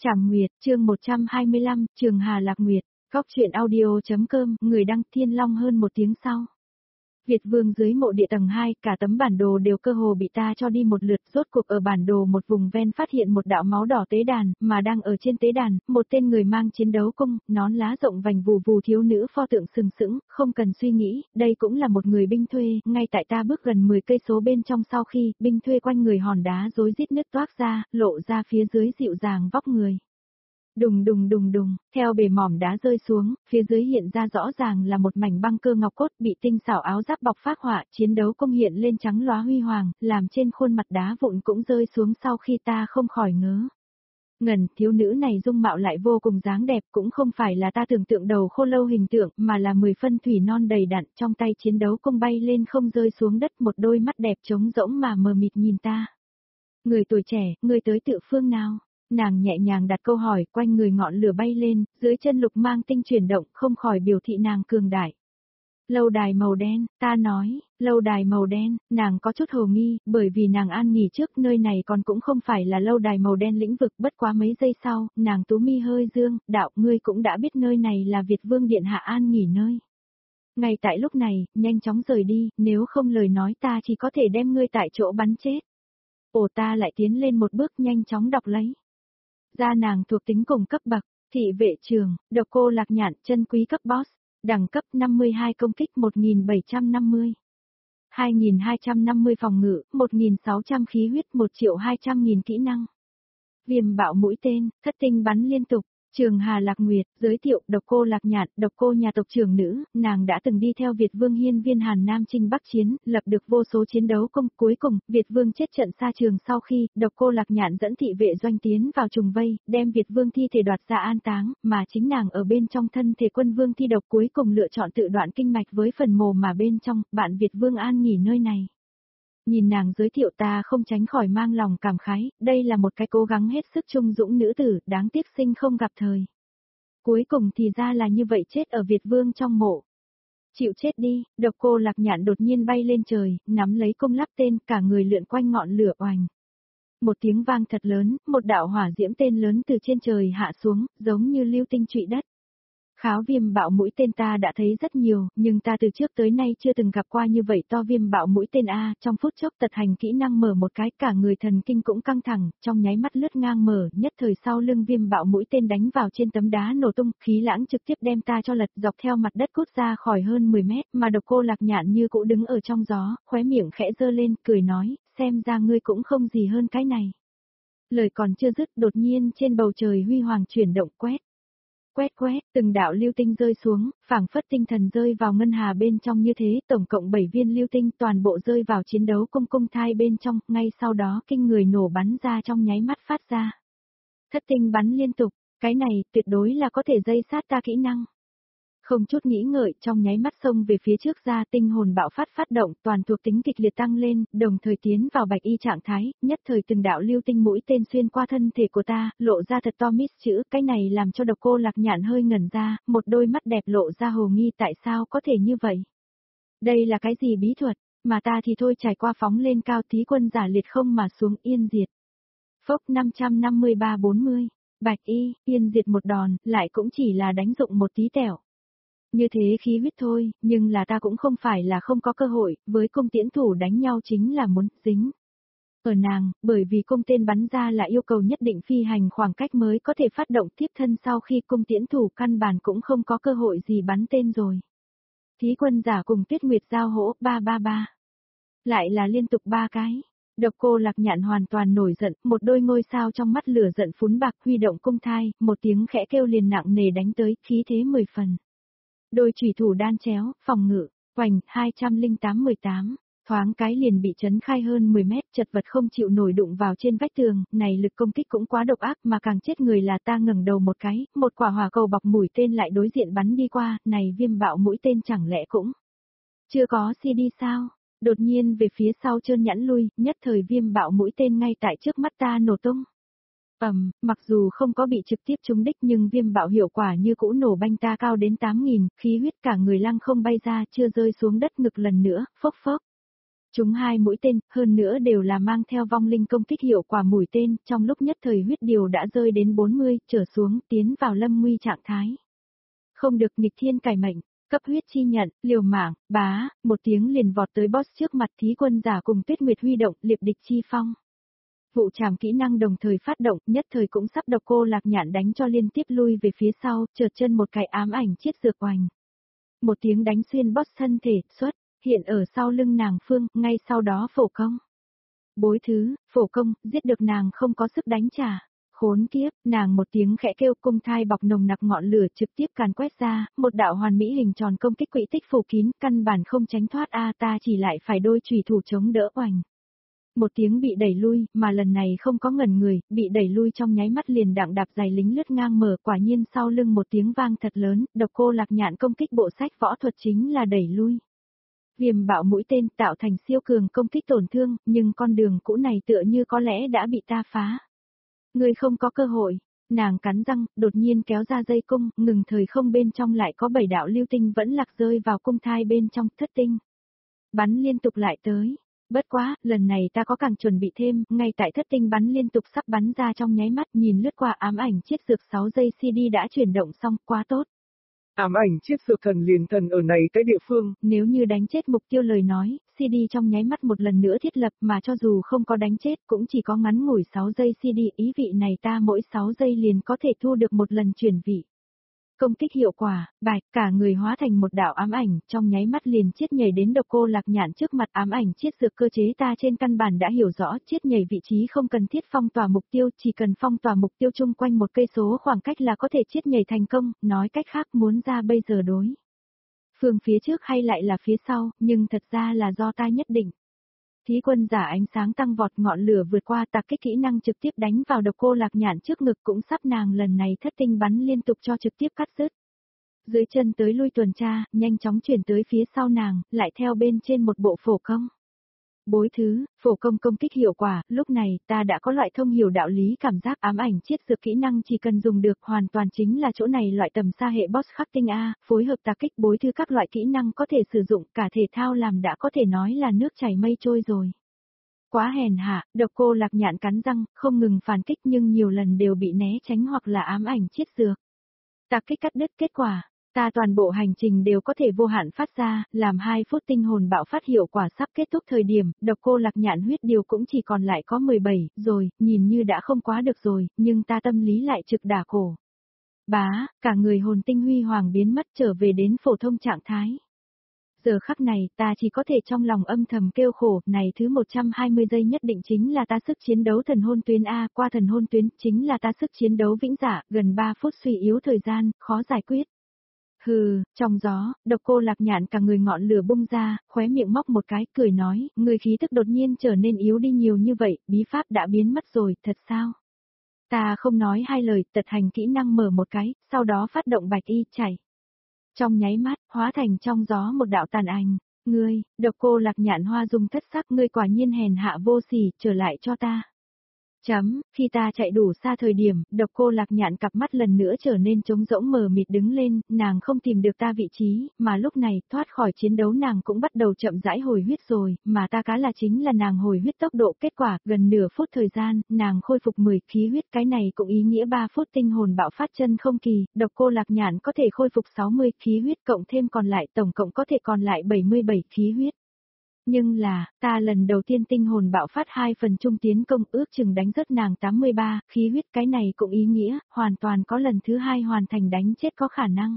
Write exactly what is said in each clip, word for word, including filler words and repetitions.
Trảm Nguyệt, chương một trăm hai mươi lăm, Trường Hà Lạc Nguyệt, góc truyện audio.com, người đăng Thiên Long hơn một tiếng sau. Việt Vương dưới mộ địa tầng hai, cả tấm bản đồ đều cơ hồ bị ta cho đi một lượt, rốt cuộc ở bản đồ một vùng ven phát hiện một đạo máu đỏ tế đàn, mà đang ở trên tế đàn, một tên người mang chiến đấu cung, nón lá rộng vành vù vù thiếu nữ pho tượng sừng sững, không cần suy nghĩ, đây cũng là một người binh thuê, ngay tại ta bước gần mười cây số bên trong sau khi, binh thuê quanh người hòn đá rối rít nứt toác ra, lộ ra phía dưới dịu dàng vóc người. Đùng đùng đùng đùng, theo bề mỏm đá rơi xuống, phía dưới hiện ra rõ ràng là một mảnh băng cơ ngọc cốt bị tinh xảo áo giáp bọc phác họa, chiến đấu công hiện lên trắng lóa huy hoàng, làm trên khuôn mặt đá vụn cũng rơi xuống sau khi ta không khỏi ngớ. Ngần, thiếu nữ này dung mạo lại vô cùng dáng đẹp, cũng không phải là ta tưởng tượng đầu khô lâu hình tượng, mà là mười phân thủy non đầy đặn, trong tay chiến đấu công bay lên không rơi xuống đất, một đôi mắt đẹp trống rỗng mà mờ mịt nhìn ta. Người tuổi trẻ, người tới tự phương nào? Nàng nhẹ nhàng đặt câu hỏi, quanh người ngọn lửa bay lên, dưới chân lục mang tinh chuyển động, không khỏi biểu thị nàng cường đại. Lâu đài màu đen, ta nói, lâu đài màu đen, nàng có chút hồ nghi, bởi vì nàng an nghỉ trước nơi này còn cũng không phải là lâu đài màu đen lĩnh vực, bất quá mấy giây sau, nàng tú mi hơi dương, đạo, ngươi cũng đã biết nơi này là Việt Vương Điện Hạ an nghỉ nơi. Ngay tại lúc này, nhanh chóng rời đi, nếu không lời nói ta chỉ có thể đem ngươi tại chỗ bắn chết. Ồ, ta lại tiến lên một bước nhanh chóng đọc lấy. Gia nàng thuộc tính cùng cấp bậc, thị vệ trường, độc cô lạc nhạn, chân quý cấp boss, đẳng cấp năm mươi hai công kích một nghìn bảy trăm năm mươi, hai nghìn hai trăm năm mươi phòng ngự, một nghìn sáu trăm khí huyết, một triệu hai trăm nghìn kỹ năng. Viêm bạo mũi tên, thất tinh bắn liên tục. Trường Hà Lạc Nguyệt, giới thiệu, độc cô Lạc Nhạn, độc cô nhà tộc trưởng nữ, nàng đã từng đi theo Việt Vương hiên viên Hàn Nam chinh Bắc chiến, lập được vô số chiến đấu công, cuối cùng, Việt Vương chết trận xa trường sau khi, độc cô Lạc Nhạn dẫn thị vệ doanh tiến vào trùng vây, đem Việt Vương thi thể đoạt ra an táng, mà chính nàng ở bên trong thân thể quân vương thi độc cuối cùng lựa chọn tự đoạn kinh mạch với phần mồ mà bên trong, bạn Việt Vương an nghỉ nơi này. Nhìn nàng giới thiệu ta không tránh khỏi mang lòng cảm khái, đây là một cái cố gắng hết sức trung dũng nữ tử, đáng tiếc sinh không gặp thời. Cuối cùng thì ra là như vậy, chết ở Việt Vương trong mộ. Chịu chết đi, độc cô Lạc Nhạn đột nhiên bay lên trời, nắm lấy cung lắp tên, cả người lượn quanh ngọn lửa oành. Một tiếng vang thật lớn, một đạo hỏa diễm tên lớn từ trên trời hạ xuống, giống như lưu tinh trụy đất. Kháo viêm bạo mũi tên ta đã thấy rất nhiều, nhưng ta từ trước tới nay chưa từng gặp qua như vậy to viêm bạo mũi tên A, trong phút chốc tật hành kỹ năng mở một cái, cả người thần kinh cũng căng thẳng, trong nháy mắt lướt ngang mở, nhất thời sau lưng viêm bạo mũi tên đánh vào trên tấm đá nổ tung, khí lãng trực tiếp đem ta cho lật dọc theo mặt đất cút ra khỏi hơn mười mét, mà độc cô Lạc Nhạn như cũ đứng ở trong gió, khóe miệng khẽ giơ lên, cười nói, xem ra ngươi cũng không gì hơn cái này. Lời còn chưa dứt, đột nhiên trên bầu trời huy hoàng chuyển động quét. Quét quét, từng đạo lưu tinh rơi xuống, phảng phất tinh thần rơi vào ngân hà bên trong như thế, tổng cộng bảy viên lưu tinh toàn bộ rơi vào chiến đấu cung cung thai bên trong, ngay sau đó kinh người nổ bắn ra trong nháy mắt phát ra. Thất tinh bắn liên tục, cái này tuyệt đối là có thể dây sát ta kỹ năng. Không chút nghĩ ngợi, trong nháy mắt xông về phía trước ra, tinh hồn bạo phát phát động, toàn thuộc tính kịch liệt tăng lên, đồng thời tiến vào bạch y trạng thái, nhất thời từng đạo lưu tinh mũi tên xuyên qua thân thể của ta, lộ ra thật to miss chữ, cái này làm cho độc cô Lạc Nhạn hơi ngẩn ra, một đôi mắt đẹp lộ ra hồ nghi tại sao có thể như vậy. Đây là cái gì bí thuật, mà ta thì thôi trải qua phóng lên cao, thí quân giả liệt không mà xuống yên diệt. Phốc năm trăm năm mươi ba bốn mươi, bạch y, yên diệt một đòn, lại cũng chỉ là đánh dụng một tí tẹo. Như thế khí huyết thôi, nhưng là ta cũng không phải là không có cơ hội, với cung tiễn thủ đánh nhau chính là muốn dính. Ở nàng, bởi vì cung tên bắn ra là yêu cầu nhất định phi hành khoảng cách mới có thể phát động tiếp thân, sau khi cung tiễn thủ căn bản cũng không có cơ hội gì bắn tên rồi. Thí quân giả cùng Tuyết Nguyệt giao hỗ, ba ba ba. Lại là liên tục ba cái. Độc cô Lạc Nhạn hoàn toàn nổi giận, một đôi ngôi sao trong mắt lửa giận phún bạc, huy động cung thai, một tiếng khẽ kêu liền nặng nề đánh tới, khí thế mười phần. Đôi chủy thủ đan chéo, phòng ngự, hoành, hai trăm lẻ tám mười tám, thoáng cái liền bị chấn khai hơn mười mét, chật vật không chịu nổi đụng vào trên vách tường, này lực công kích cũng quá độc ác, mà càng chết người là ta. Ngẩng đầu một cái, một quả hỏa cầu bọc mũi tên lại đối diện bắn đi qua, này viêm bạo mũi tên chẳng lẽ cũng chưa có xê đê sao? Đột nhiên về phía sau trơn nhẵn lui, nhất thời viêm bạo mũi tên ngay tại trước mắt ta nổ tung. Ầm, mặc dù không có bị trực tiếp trúng đích nhưng viêm bạo hiệu quả như cũ nổ banh ta cao đến tám nghìn, khí huyết cả người lăng không bay ra, chưa rơi xuống đất ngực lần nữa, phốc phốc. Chúng hai mũi tên, hơn nữa đều là mang theo vong linh công kích hiệu quả mũi tên, trong lúc nhất thời huyết điều đã rơi đến bốn mươi, trở xuống, tiến vào lâm nguy trạng thái. Không được nghịch thiên cải mệnh, cấp huyết chi nhận, liều mạng, bá, một tiếng liền vọt tới boss trước mặt thí quân giả cùng Tuyết Nguyệt huy động, liệp địch chi phong. Vụ trảm kỹ năng đồng thời phát động, nhất thời cũng sắp độc cô Lạc Nhạn đánh cho liên tiếp lui về phía sau, trượt chân một cái ám ảnh chiết dược oành. Một tiếng đánh xuyên boss thân thể, xuất, hiện ở sau lưng nàng phương, ngay sau đó phổ công. Bối thứ, phổ công, giết được nàng không có sức đánh trả. Khốn kiếp, nàng một tiếng khẽ kêu, cung thai bọc nồng nặc ngọn lửa trực tiếp càn quét ra, một đạo hoàn mỹ hình tròn công kích quỹ tích phủ kín, căn bản không tránh thoát a ta chỉ lại phải đôi chùy thủ chống đỡ oành. Một tiếng bị đẩy lui, mà lần này không có ngẩn người, bị đẩy lui trong nháy mắt liền đặng đạp giày lính lướt ngang mở, quả nhiên sau lưng một tiếng vang thật lớn, độc cô Lạc Nhạn công kích bộ sách võ thuật chính là đẩy lui. Viêm bạo mũi tên tạo thành siêu cường công kích tổn thương, nhưng con đường cũ này tựa như có lẽ đã bị ta phá. Người không có cơ hội, nàng cắn răng, đột nhiên kéo ra dây cung, ngừng thời không bên trong lại có bảy đạo lưu tinh vẫn lạc rơi vào cung thai bên trong thất tinh. Bắn liên tục lại tới. Bất quá, lần này ta có càng chuẩn bị thêm, ngay tại thất tinh bắn liên tục sắp bắn ra trong nháy mắt nhìn lướt qua ám ảnh chiết dược sáu giây xê đê đã chuyển động xong, quá tốt. Ám ảnh chiết dược thần liền thần ở này cái địa phương. Nếu như đánh chết mục tiêu lời nói, xê đê trong nháy mắt một lần nữa thiết lập mà cho dù không có đánh chết cũng chỉ có ngắn ngủi sáu giây xê đê, ý vị này ta mỗi sáu giây liền có thể thu được một lần chuyển vị. Công kích hiệu quả, bạch, cả người hóa thành một đạo ám ảnh, trong nháy mắt liền chiết nhảy đến độc cô Lạc Nhạn trước mặt ám ảnh chiết dược cơ chế ta trên căn bản đã hiểu rõ, chiết nhảy vị trí không cần thiết phong tỏa mục tiêu, chỉ cần phong tỏa mục tiêu chung quanh một cây số khoảng cách là có thể chiết nhảy thành công, nói cách khác muốn ra bây giờ đối. Phương phía trước hay lại là phía sau, nhưng thật ra là do ta nhất định. Thí quân giả ánh sáng tăng vọt ngọn lửa vượt qua tạc kích kỹ năng trực tiếp đánh vào độc cô Lạc Nhạn trước ngực cũng sắp nàng lần này thất tinh bắn liên tục cho trực tiếp cắt rứt. Dưới chân tới lui tuần tra, nhanh chóng chuyển tới phía sau nàng, lại theo bên trên một bộ phổ công. Bối thứ, phổ công công kích hiệu quả, lúc này ta đã có loại thông hiểu đạo lý cảm giác ám ảnh chiết dược kỹ năng chỉ cần dùng được hoàn toàn chính là chỗ này loại tầm xa hệ boss khắc tinh A, phối hợp tạc kích bối thứ các loại kỹ năng có thể sử dụng cả thể thao làm đã có thể nói là nước chảy mây trôi rồi. Quá hèn hạ, độc cô Lạc Nhạn cắn răng, không ngừng phản kích nhưng nhiều lần đều bị né tránh hoặc là ám ảnh chiết dược. Tạc kích cắt đứt kết quả. Ta toàn bộ hành trình đều có thể vô hạn phát ra, làm hai phút tinh hồn bạo phát hiệu quả sắp kết thúc thời điểm, độc cô Lạc Nhạn huyết điều cũng chỉ còn lại có mười bảy, rồi, nhìn như đã không quá được rồi, nhưng ta tâm lý lại trực đả cổ. Bá, cả người hồn tinh huy hoàng biến mất trở về đến phổ thông trạng thái. Giờ khắc này, ta chỉ có thể trong lòng âm thầm kêu khổ, này thứ một trăm hai mươi giây nhất định chính là ta sức chiến đấu thần hôn tuyến A, qua thần hôn tuyến, chính là ta sức chiến đấu vĩnh dạ, gần ba phút suy yếu thời gian, khó giải quyết. Hừ, trong gió, độc cô Lạc Nhạn cả người ngọn lửa bung ra, khóe miệng móc một cái, cười nói, người khí tức đột nhiên trở nên yếu đi nhiều như vậy, bí pháp đã biến mất rồi, thật sao? Ta không nói hai lời, tật hành kỹ năng mở một cái, sau đó phát động bạch y chảy. Trong nháy mắt, hóa thành trong gió một đạo tàn ảnh, ngươi, độc cô Lạc Nhạn hoa dung thất sắc, ngươi quả nhiên hèn hạ vô sỉ, trở lại cho ta. Chấm, khi ta chạy đủ xa thời điểm, độc cô Lạc Nhạn cặp mắt lần nữa trở nên trống rỗng mờ mịt đứng lên, nàng không tìm được ta vị trí, mà lúc này, thoát khỏi chiến đấu nàng cũng bắt đầu chậm rãi hồi huyết rồi, mà ta cá là chính là nàng hồi huyết tốc độ, kết quả, gần nửa phút thời gian, nàng khôi phục mười khí huyết, cái này cũng ý nghĩa ba phút tinh hồn bạo phát chân không kỳ, độc cô Lạc Nhạn có thể khôi phục sáu mươi khí huyết cộng thêm còn lại tổng cộng có thể còn lại bảy mươi bảy khí huyết. Nhưng là, ta lần đầu tiên tinh hồn bạo phát hai phần trung tiến công ước chừng đánh rớt nàng tám mươi ba, khí huyết cái này cũng ý nghĩa, hoàn toàn có lần thứ hai hoàn thành đánh chết có khả năng.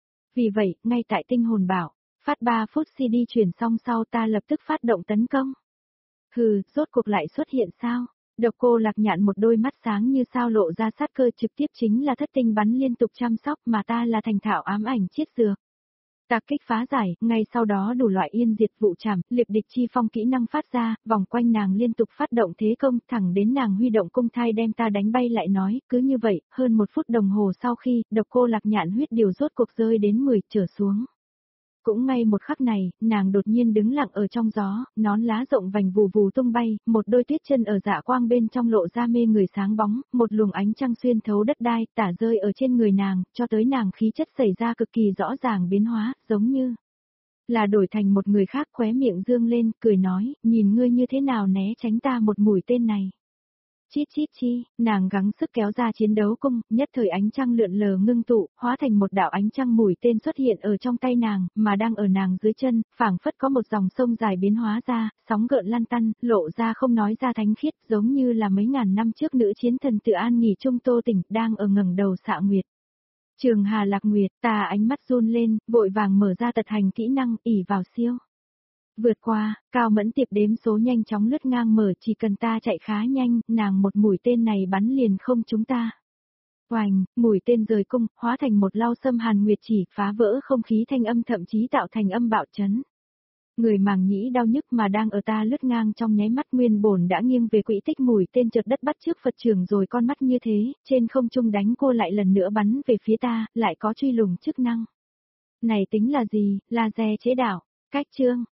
Vì vậy, ngay tại tinh hồn bạo, phát ba phút xê đê chuyển xong sau ta lập tức phát động tấn công. Hừ, rốt cuộc lại xuất hiện sao? Độc cô Lạc Nhạn một đôi mắt sáng như sao lộ ra sát cơ trực tiếp chính là thất tinh bắn liên tục chăm sóc mà ta là thành thạo ám ảnh chiết dược. Tạc kích phá giải, ngay sau đó đủ loại yên diệt vụ trảm, liệp địch chi phong kỹ năng phát ra, vòng quanh nàng liên tục phát động thế công, thẳng đến nàng huy động cung thai đem ta đánh bay lại nói, cứ như vậy, hơn một phút đồng hồ sau khi, độc cô Lạc Nhạn huyết điều rốt cuộc rơi đến mười trở xuống. Cũng ngay một khắc này, nàng đột nhiên đứng lặng ở trong gió, nón lá rộng vành vù vù tung bay, một đôi tuyết chân ở dạ quang bên trong lộ ra mê người sáng bóng, một luồng ánh trăng xuyên thấu đất đai, tả rơi ở trên người nàng, cho tới nàng khí chất xảy ra cực kỳ rõ ràng biến hóa, giống như là đổi thành một người khác, khóe miệng dương lên, cười nói, nhìn ngươi như thế nào né tránh ta một mũi tên này. Chít chít chi, nàng gắng sức kéo ra chiến đấu cung, nhất thời ánh trăng lượn lờ ngưng tụ, hóa thành một đạo ánh trăng mũi tên xuất hiện ở trong tay nàng, mà đang ở nàng dưới chân, phảng phất có một dòng sông dài biến hóa ra, sóng gợn lăn tăn, lộ ra không nói ra thánh khiết, giống như là mấy ngàn năm trước nữ chiến thần tự an nghỉ trung Tô Tỉnh, đang ở ngẩng đầu xạ nguyệt. Trường Hà Lạc Nguyệt, ta ánh mắt run lên, vội vàng mở ra tật hành kỹ năng, ỉ vào siêu. Vượt qua, Cao Mẫn Tiệp đếm số nhanh chóng lướt ngang mở, chỉ cần ta chạy khá nhanh, nàng một mũi tên này bắn liền không chúng ta. Oành, mũi tên rời cung, hóa thành một lau xâm hàn nguyệt chỉ, phá vỡ không khí thanh âm, thậm chí tạo thành âm bạo chấn. Người màng nhĩ đau nhức mà đang ở ta lướt ngang trong nháy mắt, nguyên bổn đã nghiêng về quỹ tích, mũi tên chợt đất bắt trước Phật trường rồi con mắt như thế, trên không trung đánh cô lại lần nữa bắn về phía ta, lại có truy lùng chức năng. Này tính là gì, laser chế đạo, cách chương.